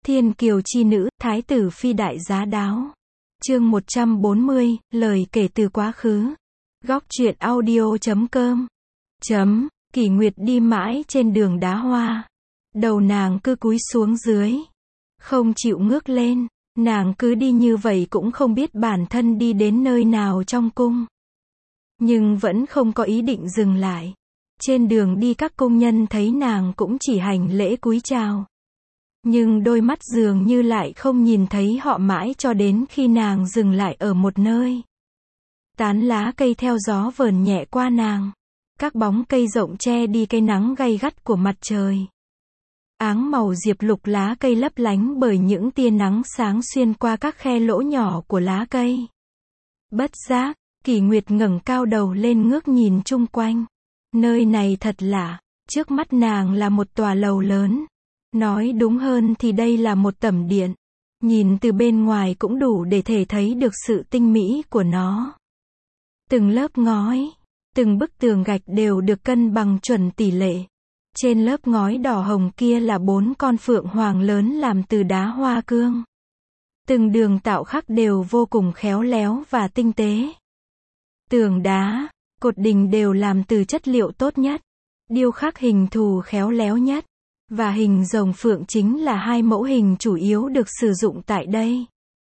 Thiên kiều chi nữ, thái tử phi đại giá đáo. Chương 140, lời kể từ quá khứ. Góc truyện audio.com. Kỷ Nguyệt đi mãi trên đường đá hoa. Đầu nàng cứ cúi xuống dưới. Không chịu ngước lên. Nàng cứ đi như vậy cũng không biết bản thân đi đến nơi nào trong cung. Nhưng vẫn không có ý định dừng lại. Trên đường đi các công nhân thấy nàng cũng chỉ hành lễ cúi chào. Nhưng đôi mắt dường như lại không nhìn thấy họ mãi cho đến khi nàng dừng lại ở một nơi. Tán lá cây theo gió vờn nhẹ qua nàng. Các bóng cây rộng che đi cái nắng gay gắt của mặt trời. Áng màu diệp lục lá cây lấp lánh bởi những tia nắng sáng xuyên qua các khe lỗ nhỏ của lá cây. Bất giác, Kỷ Nguyệt ngẩng cao đầu lên ngước nhìn chung quanh. Nơi này thật lạ, trước mắt nàng là một tòa lầu lớn. Nói đúng hơn thì đây là một tẩm điện. Nhìn từ bên ngoài cũng đủ để thể thấy được sự tinh mỹ của nó. Từng lớp ngói, từng bức tường gạch đều được cân bằng chuẩn tỷ lệ. Trên lớp ngói đỏ hồng kia là 4 con phượng hoàng lớn làm từ đá hoa cương. Từng đường tạo khắc đều vô cùng khéo léo và tinh tế. Tường đá, cột đình đều làm từ chất liệu tốt nhất. Điêu khắc hình thù khéo léo nhất. Và hình rồng phượng chính là hai mẫu hình chủ yếu được sử dụng tại đây.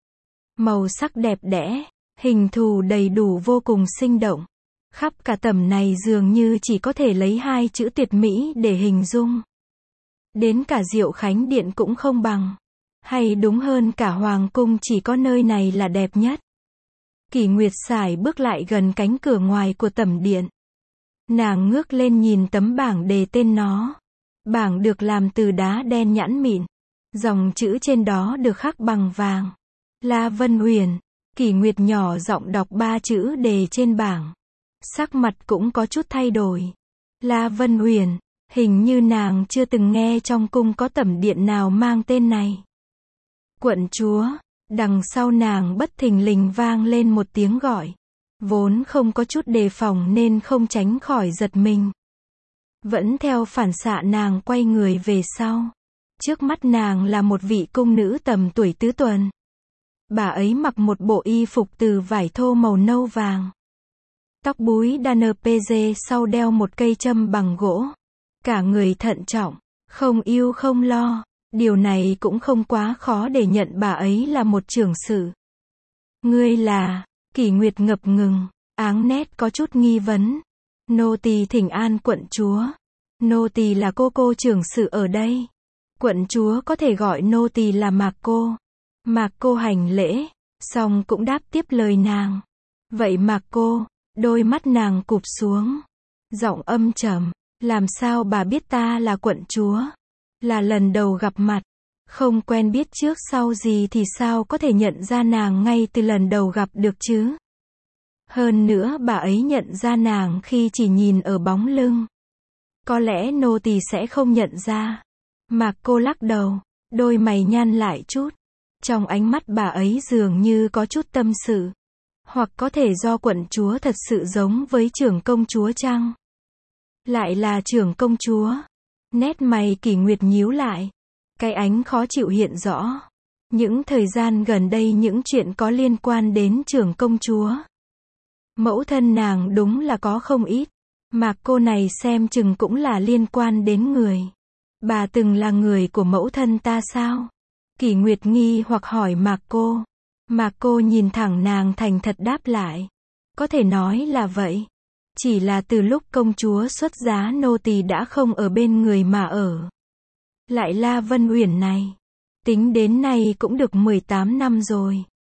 Màu sắc đẹp đẽ, hình thù đầy đủ vô cùng sinh động. Khắp cả tẩm này dường như chỉ có thể lấy 2 chữ tuyệt mỹ để hình dung. Đến cả Diệu Khánh Điện cũng không bằng. Hay đúng hơn cả Hoàng Cung chỉ có nơi này là đẹp nhất. Kỷ Nguyệt sải bước lại gần cánh cửa ngoài của tẩm điện. Nàng ngước lên nhìn tấm bảng đề tên nó. Bảng được làm từ đá đen nhẵn mịn. Dòng chữ trên đó được khắc bằng vàng. La Vân Huyền. Kỷ Nguyệt nhỏ giọng đọc 3 chữ đề trên bảng. Sắc mặt cũng có chút thay đổi. La Vân Huyền. Hình như nàng chưa từng nghe trong cung có tẩm điện nào mang tên này. Quận chúa. Đằng sau nàng bất thình lình vang lên một tiếng gọi. Vốn không có chút đề phòng nên không tránh khỏi giật mình. Vẫn theo phản xạ nàng quay người về sau. Trước mắt nàng là một vị cung nữ tầm tuổi tứ tuần. Bà ấy mặc một bộ y phục từ vải thô màu nâu vàng. Tóc búi đan pg sau đeo một cây châm bằng gỗ. Cả người thận trọng, không ưu không lo. Điều này cũng không quá khó để nhận bà ấy là một trưởng sự. Ngươi là, Kỷ Nguyệt ngập ngừng, áng nét có chút nghi vấn. Nô tỳ thỉnh an quận chúa. Nô tỳ là cô trưởng sự ở đây. Quận chúa có thể gọi nô tỳ là Mạc cô. Mạc cô hành lễ, xong cũng đáp tiếp lời nàng. Vậy Mạc cô, đôi mắt nàng cụp xuống. Giọng âm trầm, làm sao bà biết ta là quận chúa? Là lần đầu gặp mặt, không quen biết trước sau gì thì sao có thể nhận ra nàng ngay từ lần đầu gặp được chứ? Hơn nữa bà ấy nhận ra nàng khi chỉ nhìn ở bóng lưng. Có lẽ nô tỳ sẽ không nhận ra. Mạc cô lắc đầu, đôi mày nhăn lại chút. Trong ánh mắt bà ấy dường như có chút tâm sự. Hoặc có thể do quận chúa thật sự giống với trưởng công chúa chăng? Lại là trưởng công chúa. Nét mày Kỷ Nguyệt nhíu lại. Cái ánh khó chịu hiện rõ. Những thời gian gần đây những chuyện có liên quan đến trưởng công chúa. Mẫu thân nàng đúng là có không ít. Mạc cô này xem chừng cũng là liên quan đến người. Bà từng là người của mẫu thân ta sao? Kỷ Nguyệt nghi hoặc hỏi Mạc cô. Mạc cô nhìn thẳng nàng thành thật đáp lại. Có thể nói là vậy. Chỉ là từ lúc công chúa xuất giá nô tỳ đã không ở bên người mà ở. Lại La Vân Uyển này. Tính đến nay cũng được 18 năm rồi.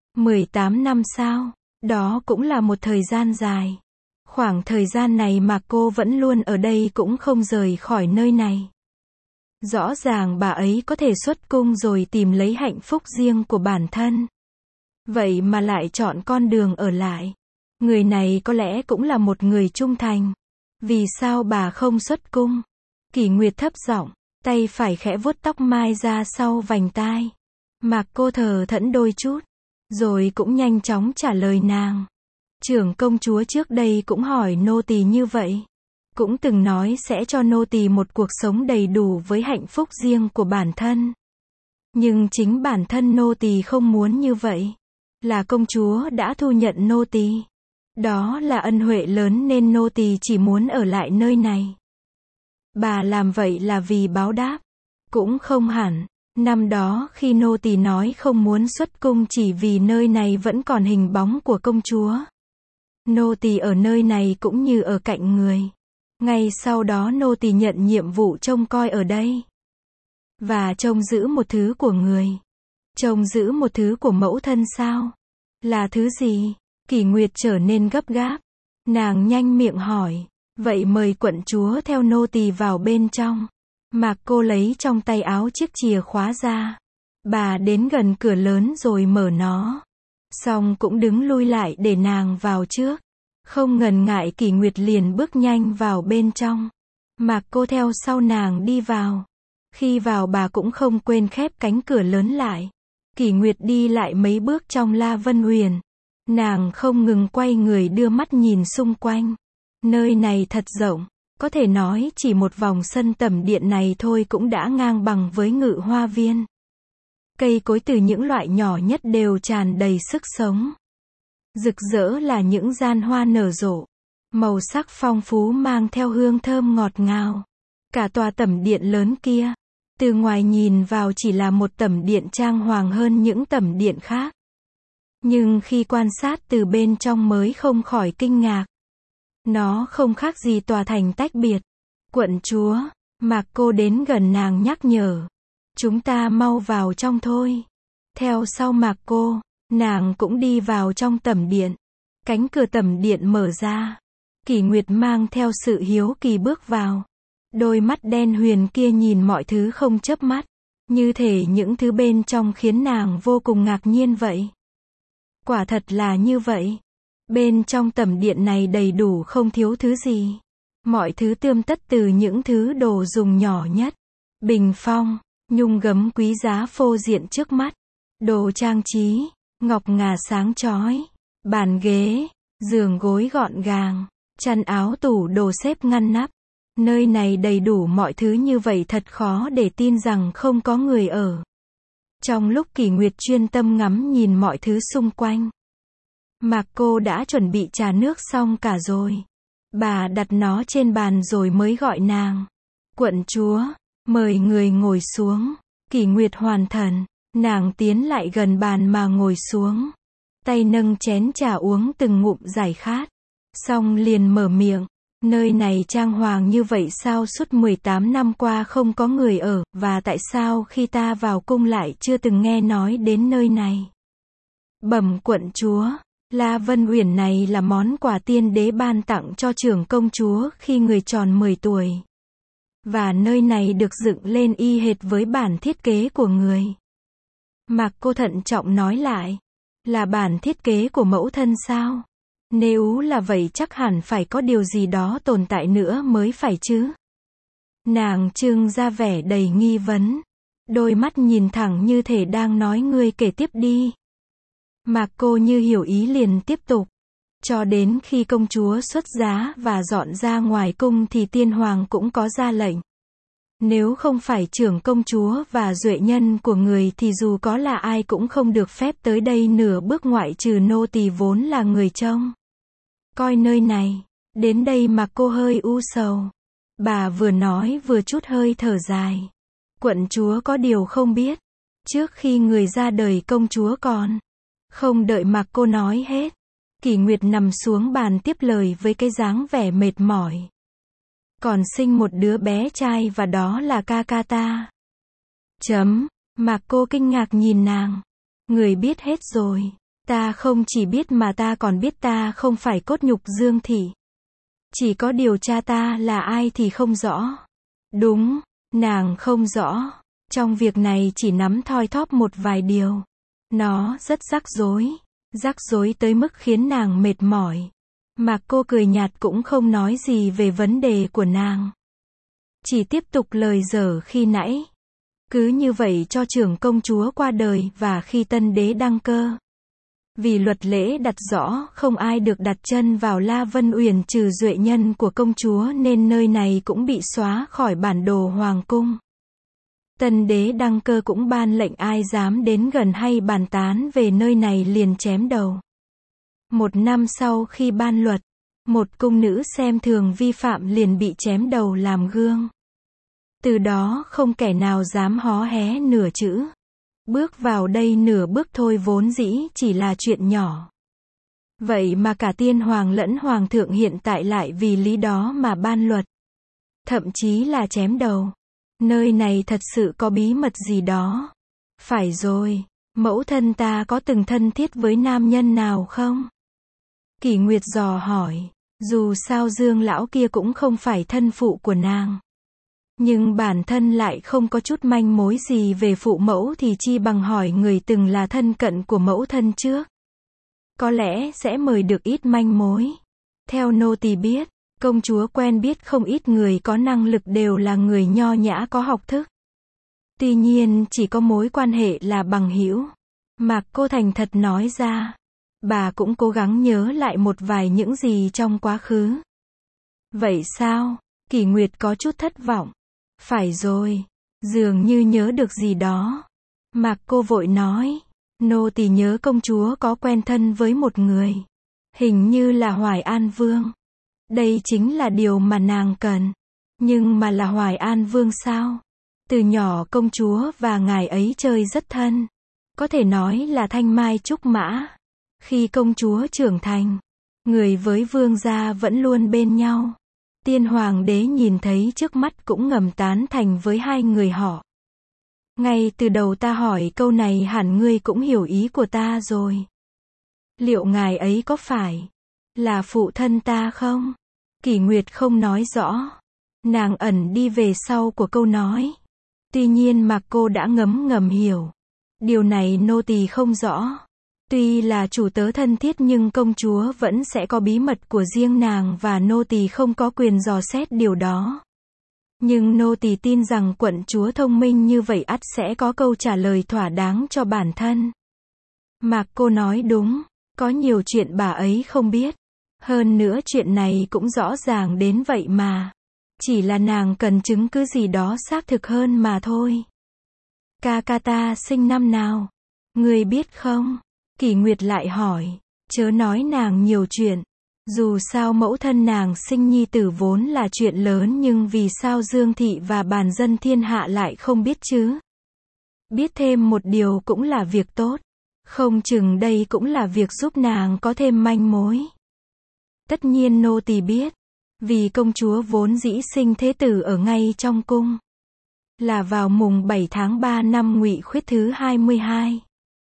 18 năm sao? Đó cũng là một thời gian dài. Khoảng thời gian này mà cô vẫn luôn ở đây cũng không rời khỏi nơi này. Rõ ràng bà ấy có thể xuất cung rồi tìm lấy hạnh phúc riêng của bản thân. Vậy mà lại chọn con đường ở lại. Người này có lẽ cũng là một người trung thành. Vì sao bà không xuất cung? Kỷ Nguyệt thấp giọng, tay phải khẽ vuốt tóc mai ra sau vành tai. Mạc cô thờ thẫn đôi chút, rồi cũng nhanh chóng trả lời nàng. Trưởng công chúa trước đây cũng hỏi nô tỳ như vậy. Cũng từng nói sẽ cho nô tỳ một cuộc sống đầy đủ với hạnh phúc riêng của bản thân. Nhưng chính bản thân nô tỳ không muốn như vậy. Là công chúa đã thu nhận nô tỳ. Đó là ân huệ lớn nên nô tỳ chỉ muốn ở lại nơi này. Bà làm vậy là vì báo đáp. Cũng không hẳn. Năm đó khi nô tỳ nói không muốn xuất cung chỉ vì nơi này vẫn còn hình bóng của công chúa. Nô tỳ ở nơi này cũng như ở cạnh người. Ngay sau đó nô tỳ nhận nhiệm vụ trông coi ở đây. Và trông giữ một thứ của người. Trông giữ một thứ của mẫu thân sao? Là thứ gì? Kỷ Nguyệt trở nên gấp gáp. Nàng nhanh miệng hỏi. Vậy mời quận chúa theo nô tỳ vào bên trong. Mạc Cô lấy trong tay áo chiếc chìa khóa ra. Bà đến gần cửa lớn rồi mở nó. Xong cũng đứng lui lại để nàng vào trước. Không ngần ngại Kỷ Nguyệt liền bước nhanh vào bên trong. Mạc Cô theo sau nàng đi vào. Khi vào bà cũng không quên khép cánh cửa lớn lại. Kỷ Nguyệt đi lại mấy bước trong La Vân Uyển. Nàng không ngừng quay người đưa mắt nhìn xung quanh. Nơi này thật rộng. Có thể nói chỉ một vòng sân tẩm điện này thôi cũng đã ngang bằng với Ngự Hoa Viên. Cây cối từ những loại nhỏ nhất đều tràn đầy sức sống. Rực rỡ là những gian hoa nở rộ. Màu sắc phong phú mang theo hương thơm ngọt ngào. Cả tòa tẩm điện lớn kia, từ ngoài nhìn vào chỉ là một tẩm điện trang hoàng hơn những tẩm điện khác. Nhưng khi quan sát từ bên trong mới không khỏi kinh ngạc. Nó không khác gì tòa thành tách biệt. Quận chúa, Mạc Cô đến gần nàng nhắc nhở. Chúng ta mau vào trong thôi. Theo sau Mạc Cô, nàng cũng đi vào trong tẩm điện. Cánh cửa tẩm điện mở ra. Kỷ Nguyệt mang theo sự hiếu kỳ bước vào. Đôi mắt đen huyền kia nhìn mọi thứ không chớp mắt. Như thể những thứ bên trong khiến nàng vô cùng ngạc nhiên vậy. Quả thật là như vậy. Bên trong tẩm điện này đầy đủ không thiếu thứ gì. Mọi thứ tươm tất từ những thứ đồ dùng nhỏ nhất. Bình phong, nhung gấm quý giá phô diện trước mắt. Đồ trang trí, ngọc ngà sáng chói. Bàn ghế, giường gối gọn gàng. Chăn áo tủ đồ xếp ngăn nắp. Nơi này đầy đủ mọi thứ như vậy thật khó để tin rằng không có người ở. Trong lúc Kỷ Nguyệt chuyên tâm ngắm nhìn mọi thứ xung quanh. Mạc Cô đã chuẩn bị trà nước xong cả rồi. Bà đặt nó trên bàn rồi mới gọi nàng. Quận chúa, mời người ngồi xuống. Kỷ Nguyệt hoàn thần. Nàng tiến lại gần bàn mà ngồi xuống. Tay nâng chén trà uống từng ngụm giải khát. Xong liền mở miệng. Nơi này trang hoàng như vậy sao suốt 18 năm qua không có người ở, và tại sao khi ta vào cung lại chưa từng nghe nói đến nơi này? Bẩm quận chúa, La Vân Uyển này là món quà tiên đế ban tặng cho trưởng công chúa khi người tròn 10 tuổi. Và nơi này được dựng lên y hệt với bản thiết kế của người. Mạc Cô thận trọng nói lại. Là bản thiết kế của mẫu thân sao? Nếu là vậy chắc hẳn phải có điều gì đó tồn tại nữa mới phải chứ. Nàng trưng ra vẻ đầy nghi vấn. Đôi mắt nhìn thẳng như thể đang nói ngươi kể tiếp đi. Mạc Cô như hiểu ý liền tiếp tục. Cho đến khi công chúa xuất giá và dọn ra ngoài cung thì tiên hoàng cũng có ra lệnh. Nếu không phải trưởng công chúa và duệ nhân của người thì dù có là ai cũng không được phép tới đây nửa bước ngoại trừ nô tỳ vốn là người trông coi nơi này. Đến đây mà cô hơi u sầu. Bà vừa nói vừa chút hơi thở dài. Quận chúa có điều không biết. Trước khi người ra đời công chúa còn không đợi Mạc Cô nói hết. Kỷ Nguyệt nằm xuống bàn tiếp lời với cái dáng vẻ mệt mỏi. Còn sinh một đứa bé trai và đó là ca ca ta. Mạc Cô kinh ngạc nhìn nàng. Người biết hết rồi. Ta không chỉ biết mà ta còn biết ta không phải cốt nhục Dương Thị. Chỉ có điều cha ta là ai thì không rõ. Đúng, nàng không rõ. Trong việc này chỉ nắm thoi thóp một vài điều. Nó rất rắc rối tới mức khiến nàng mệt mỏi. Mạc Cô cười nhạt cũng không nói gì về vấn đề của nàng. Chỉ tiếp tục lời dở khi nãy. Cứ như vậy cho trưởng công chúa qua đời và khi tân đế đăng cơ. Vì luật lễ đặt rõ không ai được đặt chân vào La Vân Uyển trừ duệ nhân của công chúa nên nơi này cũng bị xóa khỏi bản đồ hoàng cung. Tân đế đăng cơ cũng ban lệnh ai dám đến gần hay bàn tán về nơi này liền chém đầu. 1 năm sau khi ban luật, một cung nữ xem thường vi phạm liền bị chém đầu làm gương. Từ đó không kẻ nào dám hó hé nửa chữ. Bước vào đây nửa bước thôi vốn dĩ chỉ là chuyện nhỏ. Vậy mà cả tiên hoàng lẫn hoàng thượng hiện tại lại vì lý đó mà ban luật. Thậm chí là chém đầu. Nơi này thật sự có bí mật gì đó. Phải rồi, mẫu thân ta có từng thân thiết với nam nhân nào không? Kỷ Nguyệt dò hỏi. Dù sao Dương lão kia cũng không phải thân phụ của nàng. Nhưng bản thân lại không có chút manh mối gì về phụ mẫu thì chi bằng hỏi người từng là thân cận của mẫu thân trước. Có lẽ sẽ mời được ít manh mối. Theo nô tỳ biết, công chúa quen biết không ít người có năng lực đều là người nho nhã có học thức. Tuy nhiên chỉ có mối quan hệ là bằng hữu. Mạc Cô thành thật nói ra. Bà cũng cố gắng nhớ lại một vài những gì trong quá khứ. Vậy sao? Kỷ Nguyệt có chút thất vọng. Phải rồi, dường như nhớ được gì đó. Mạc Cô vội nói. Nô tỳ nhớ công chúa có quen thân với một người. Hình như là Hoài An Vương. Đây chính là điều mà nàng cần. Nhưng mà là Hoài An Vương sao? Từ nhỏ công chúa và ngài ấy chơi rất thân. Có thể nói là thanh mai trúc mã. Khi công chúa trưởng thành, người với vương gia vẫn luôn bên nhau. Tiên hoàng đế nhìn thấy trước mắt cũng ngầm tán thành với hai người họ. Ngay từ đầu ta hỏi câu này hẳn ngươi cũng hiểu ý của ta rồi. Liệu ngài ấy có phải là phụ thân ta không? Kỷ Nguyệt không nói rõ. Nàng ẩn đi về sau của câu nói. Tuy nhiên Mạc Cô đã ngấm ngầm hiểu. Điều này nô tỳ không rõ. Tuy là chủ tớ thân thiết nhưng công chúa vẫn sẽ có bí mật của riêng nàng và nô tỳ không có quyền dò xét điều đó. Nhưng nô tỳ tin rằng quận chúa thông minh như vậy ắt sẽ có câu trả lời thỏa đáng cho bản thân. Mạc Cô nói đúng, có nhiều chuyện bà ấy không biết. Hơn nữa chuyện này cũng rõ ràng đến vậy mà. Chỉ là nàng cần chứng cứ gì đó xác thực hơn mà thôi. Ca ca ta sinh năm nào? Ngươi biết không? Kỷ Nguyệt lại hỏi. Chớ nói nàng nhiều chuyện. Dù sao mẫu thân nàng sinh nhi tử vốn là chuyện lớn nhưng vì sao Dương Thị và bàn dân thiên hạ lại không biết chứ? Biết thêm một điều cũng là việc tốt. Không chừng đây cũng là việc giúp nàng có thêm manh mối. Tất nhiên nô tỳ biết. Vì công chúa vốn dĩ sinh thế tử ở ngay trong cung. Là vào mùng 7 tháng 3 năm Ngụy Khuyết thứ 22.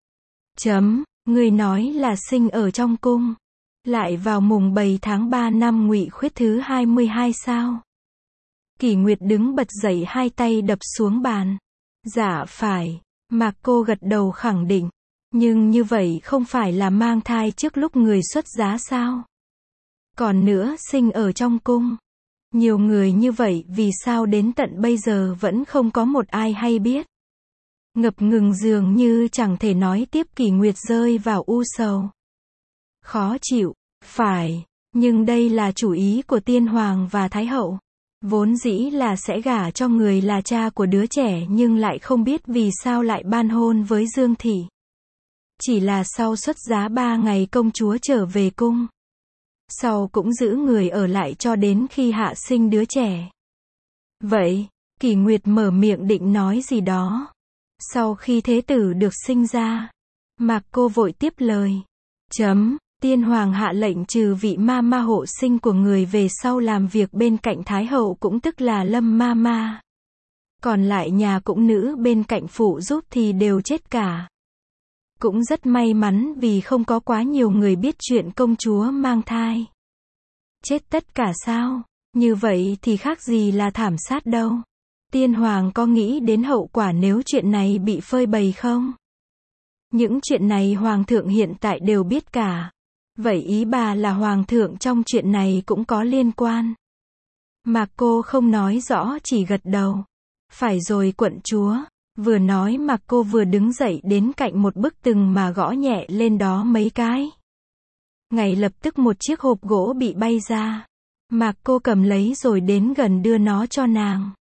Người nói là sinh ở trong cung. Lại vào mùng 7 tháng 3 năm Ngụy Khuyết thứ 22 sao? Kỷ Nguyệt đứng bật dậy hai tay đập xuống bàn. Dạ phải. Mạc Cô gật đầu khẳng định. Nhưng như vậy không phải là mang thai trước lúc người xuất giá sao? Còn nữa sinh ở trong cung. Nhiều người như vậy vì sao đến tận bây giờ vẫn không có một ai hay biết. Ngập ngừng dường như chẳng thể nói tiếp. Kỷ Nguyệt rơi vào u sầu. Khó chịu, phải, nhưng đây là chủ ý của tiên hoàng và thái hậu. Vốn dĩ là sẽ gả cho người là cha của đứa trẻ nhưng lại không biết vì sao lại ban hôn với Dương Thị. Chỉ là sau xuất giá 3 ngày công chúa trở về cung. Sau cũng giữ người ở lại cho đến khi hạ sinh đứa trẻ. Vậy, Kỷ Nguyệt mở miệng định nói gì đó. Sau khi thế tử được sinh ra, Mạc Cô vội tiếp lời. Tiên hoàng hạ lệnh trừ vị ma ma hộ sinh của người về sau làm việc bên cạnh thái hậu cũng tức là Lâm ma ma. Còn lại nhà cũng nữ bên cạnh phụ giúp thì đều chết cả. Cũng rất may mắn vì không có quá nhiều người biết chuyện công chúa mang thai. Chết tất cả sao? Như vậy thì khác gì là thảm sát đâu. Tiên hoàng có nghĩ đến hậu quả nếu chuyện này bị phơi bày không? Những chuyện này hoàng thượng hiện tại đều biết cả. Vậy ý bà là hoàng thượng trong chuyện này cũng có liên quan. Mạc Cô không nói rõ chỉ gật đầu. Phải rồi quận chúa. Vừa nói Mạc Cô vừa đứng dậy đến cạnh một bức tường mà gõ nhẹ lên đó mấy cái. Ngay lập tức một chiếc hộp gỗ bị bay ra. Mạc Cô cầm lấy rồi đến gần đưa nó cho nàng.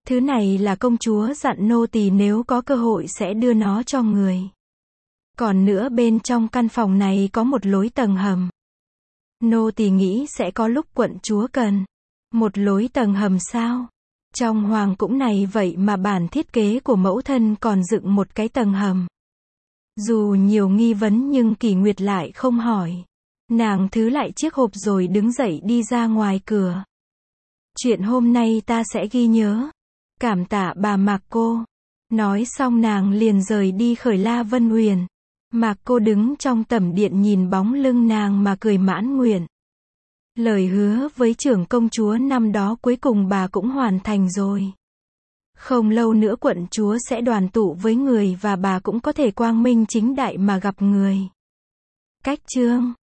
Thứ này là công chúa dặn nô tỳ nếu có cơ hội sẽ đưa nó cho người. Còn nữa bên trong căn phòng này có một lối tầng hầm. Nô tỳ nghĩ sẽ có lúc quận chúa cần. Một lối tầng hầm sao? Trong hoàng cung này vậy mà bản thiết kế của mẫu thân còn dựng một cái tầng hầm. Dù nhiều nghi vấn nhưng Kỳ Nguyệt lại không hỏi. Nàng thứ lại chiếc hộp rồi đứng dậy đi ra ngoài cửa. Chuyện hôm nay ta sẽ ghi nhớ. Cảm tạ bà Mạc cô. Nói xong nàng liền rời đi khởi La Vân Uyển. Mạc cô đứng trong tẩm điện nhìn bóng lưng nàng mà cười mãn nguyện. Lời hứa với trưởng công chúa năm đó cuối cùng bà cũng hoàn thành rồi. Không lâu nữa quận chúa sẽ đoàn tụ với người và bà cũng có thể quang minh chính đại mà gặp người. Cách chương